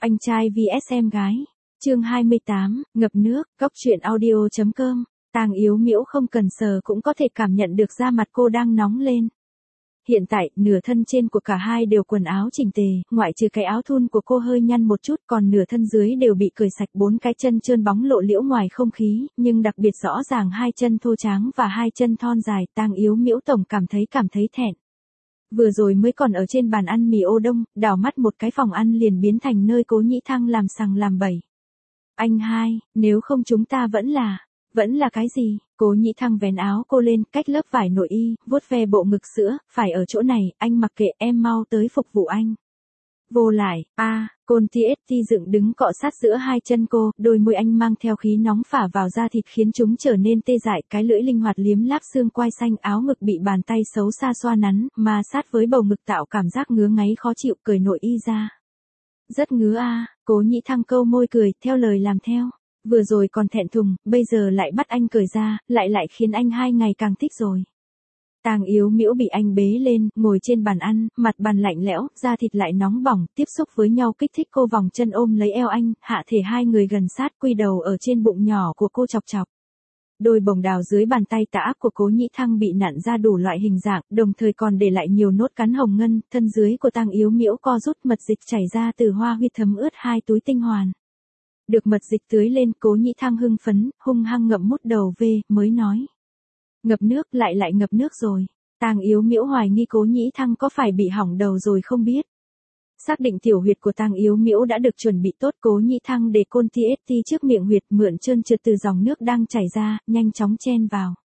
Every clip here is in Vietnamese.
Anh trai vs em gái. Chương 28, ngập nước, góc truyện audio.com. Tang Yếu Miễu không cần sờ cũng có thể cảm nhận được da mặt cô đang nóng lên. Hiện tại, nửa thân trên của cả hai đều quần áo chỉnh tề, ngoại trừ cái áo thun của cô hơi nhăn một chút, còn nửa thân dưới đều bị cởi sạch, 4 cái chân trơn bóng lộ liễu ngoài không khí, nhưng đặc biệt rõ ràng hai chân thô tráng và hai chân thon dài. Tang Yếu Miễu tổng cảm thấy thẹn. Vừa rồi mới còn ở trên bàn ăn mì ô đông, đảo mắt một cái phòng ăn liền biến thành nơi Cố Nhĩ Thăng làm sằng làm bậy. Anh hai, nếu không chúng ta vẫn là cái gì? Cố Nhĩ Thăng vén áo cô lên, cách lớp vải nội y, vuốt ve bộ ngực sữa, phải ở chỗ này, anh mặc kệ, em mau tới phục vụ anh. Vô lại, Côn TST dựng đứng cọ sát giữa hai chân cô, đôi môi anh mang theo khí nóng phả vào da thịt khiến chúng trở nên tê dại, cái lưỡi linh hoạt liếm láp xương quai xanh, áo ngực bị bàn tay xấu xa xoa nắn, mà sát với bầu ngực tạo cảm giác ngứa ngáy khó chịu, cởi nội y ra. Rất ngứa Cố Nhĩ Thăng câu môi cười, theo lời làm theo. Vừa rồi còn thẹn thùng, bây giờ lại bắt anh cởi ra, lại khiến anh hai ngày càng thích rồi. Tang Yếu Miễu bị anh bế lên, ngồi trên bàn ăn, mặt bàn lạnh lẽo, da thịt lại nóng bỏng, tiếp xúc với nhau kích thích cô vòng chân ôm lấy eo anh, hạ thể hai người gần sát, quy đầu ở trên bụng nhỏ của cô chọc chọc. Đôi bồng đào dưới bàn tay tả áp của Cố Nhĩ Thăng bị nặn ra đủ loại hình dạng, đồng thời còn để lại nhiều nốt cắn hồng ngân, thân dưới của Tang Yếu Miễu co rút, mật dịch chảy ra từ hoa huyệt thấm ướt hai túi tinh hoàn. Được mật dịch tưới lên, Cố Nhĩ Thăng hưng phấn, hung hăng ngậm mút đầu về, mới nói. Ngập nước, lại ngập nước rồi. Tang Yếu Miễu hoài nghi Cố Nhĩ Thăng có phải bị hỏng đầu rồi không biết. Xác định tiểu huyệt của Tang Yếu Miễu đã được chuẩn bị tốt, Cố Nhĩ Thăng để Côn TST trước miệng huyệt, mượn trơn trượt từ dòng nước đang chảy ra, nhanh chóng chen vào.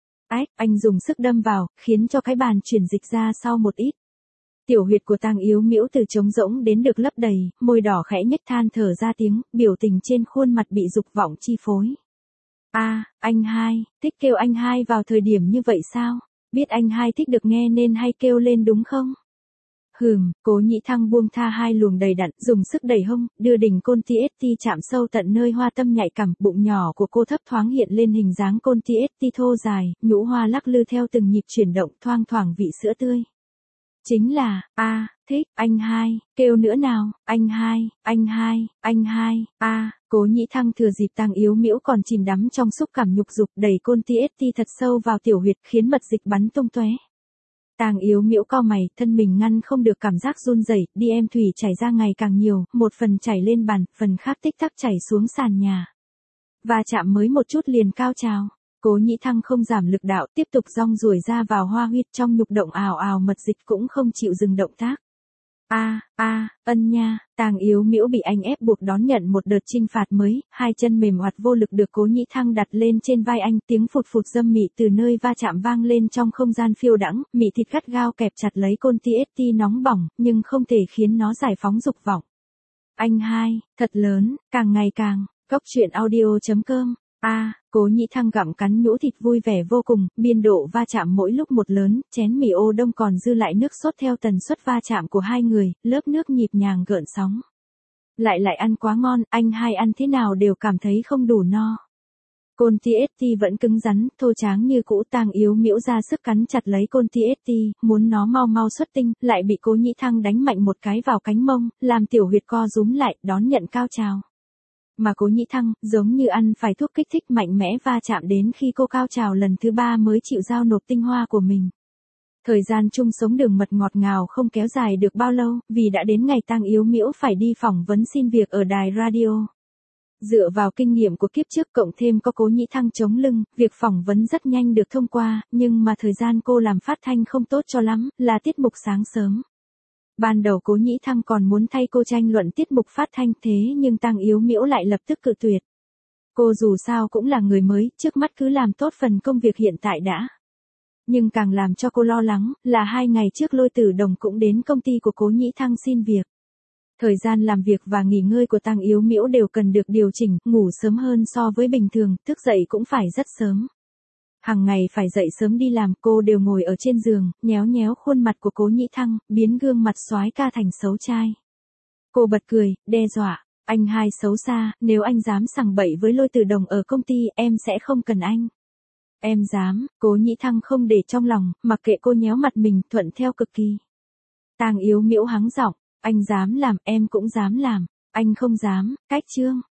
Anh dùng sức đâm vào, khiến cho cái bàn chuyển dịch ra sau một ít. Tiểu huyệt của Tang Yếu Miễu từ trống rỗng đến được lấp đầy, môi đỏ khẽ nhếch than thở ra tiếng, biểu tình trên khuôn mặt bị dục vọng chi phối. Anh hai, thích kêu anh hai vào thời điểm như vậy sao? Biết anh hai thích được nghe nên hay kêu lên đúng không? Cố Nhĩ Thăng buông tha hai luồng đầy đặn, dùng sức đẩy hông, đưa đỉnh Côn TST chạm sâu tận nơi hoa tâm nhạy cảm, bụng nhỏ của cô thấp thoáng hiện lên hình dáng Côn TST thô dài, nhũ hoa lắc lư theo từng nhịp chuyển động, thoang thoảng vị sữa tươi. Chính là, thích, anh hai, kêu nữa nào, anh hai, Cố Nhĩ Thăng thừa dịp Tang Yếu Miễu còn chìm đắm trong xúc cảm nhục dục, đẩy Côn TST thật sâu vào tiểu huyệt, khiến mật dịch bắn tung tóe. Tang Yếu Miễu cau mày, thân mình ngăn không được cảm giác run rẩy, đi em thủy chảy ra ngày càng nhiều, một phần chảy lên bàn, phần khác tích tắc chảy xuống sàn nhà. Và chạm mới một chút liền cao trào. Cố Nhĩ Thăng không giảm lực đạo, tiếp tục rong ruổi ra vào hoa huyệt, trong nhục động ào ào, mật dịch cũng không chịu dừng động tác. Ân nha. Tang Yếu Miễu bị anh ép buộc đón nhận một đợt chinh phạt mới, hai chân mềm oặt vô lực được Cố Nhĩ Thăng đặt lên trên vai anh, tiếng phụt phụt dâm mị từ nơi va chạm vang lên trong không gian phiêu đãng, mị thịt gắt gao kẹp chặt lấy Côn TST nóng bỏng, nhưng không thể khiến nó giải phóng dục vọng. Anh hai, thật lớn, càng ngày càng. Góc truyện audio.com. Cố Nhĩ Thăng gặm cắn nhũ thịt vui vẻ vô cùng, biên độ va chạm mỗi lúc một lớn, chén mì ô đông còn dư lại nước sốt theo tần suất va chạm của hai người, lớp nước nhịp nhàng gợn sóng. Lại ăn quá ngon, anh hai ăn thế nào đều cảm thấy không đủ no. Côn TST vẫn cứng rắn, thô tráng như cũ. Tang Yếu Miễu ra sức cắn chặt lấy Côn TST, muốn nó mau xuất tinh, lại bị Cố Nhĩ Thăng đánh mạnh một cái vào cánh mông, làm tiểu huyệt co rúm lại, đón nhận cao trào. Mà Cố Nhĩ Thăng, giống như ăn phải thuốc kích thích mạnh mẽ va chạm đến khi cô cao trào lần thứ 3 mới chịu giao nộp tinh hoa của mình. Thời gian chung sống đường mật ngọt ngào không kéo dài được bao lâu, vì đã đến ngày Tang Yếu Miễu phải đi phỏng vấn xin việc ở đài radio. Dựa vào kinh nghiệm của kiếp trước cộng thêm có Cố Nhĩ Thăng chống lưng, việc phỏng vấn rất nhanh được thông qua, nhưng mà thời gian cô làm phát thanh không tốt cho lắm, là tiết mục sáng sớm. Ban đầu Cố Nhĩ Thăng còn muốn thay cô tranh luận tiết mục phát thanh, thế nhưng Tang Yếu Miễu lại lập tức cự tuyệt. Cô dù sao cũng là người mới, trước mắt cứ làm tốt phần công việc hiện tại đã. Nhưng càng làm cho cô lo lắng, là 2 ngày trước Lôi Tử Đồng cũng đến công ty của Cố Nhĩ Thăng xin việc. Thời gian làm việc và nghỉ ngơi của Tang Yếu Miễu đều cần được điều chỉnh, ngủ sớm hơn so với bình thường, thức dậy cũng phải rất sớm. Hàng ngày phải dậy sớm đi làm, cô đều ngồi ở trên giường, nhéo khuôn mặt của Cố Nhĩ Thăng, biến gương mặt soái ca thành xấu trai. Cô bật cười, đe dọa, anh hai xấu xa, nếu anh dám sằng bậy với Lôi Tử Đồng ở công ty, em sẽ không cần anh. Em dám. Cố Nhĩ Thăng không để trong lòng, mặc kệ cô nhéo mặt mình, thuận theo cực kỳ. Tang Yếu Miễu hắng giọng, anh dám làm, em cũng dám làm. Anh không dám, cách Trương.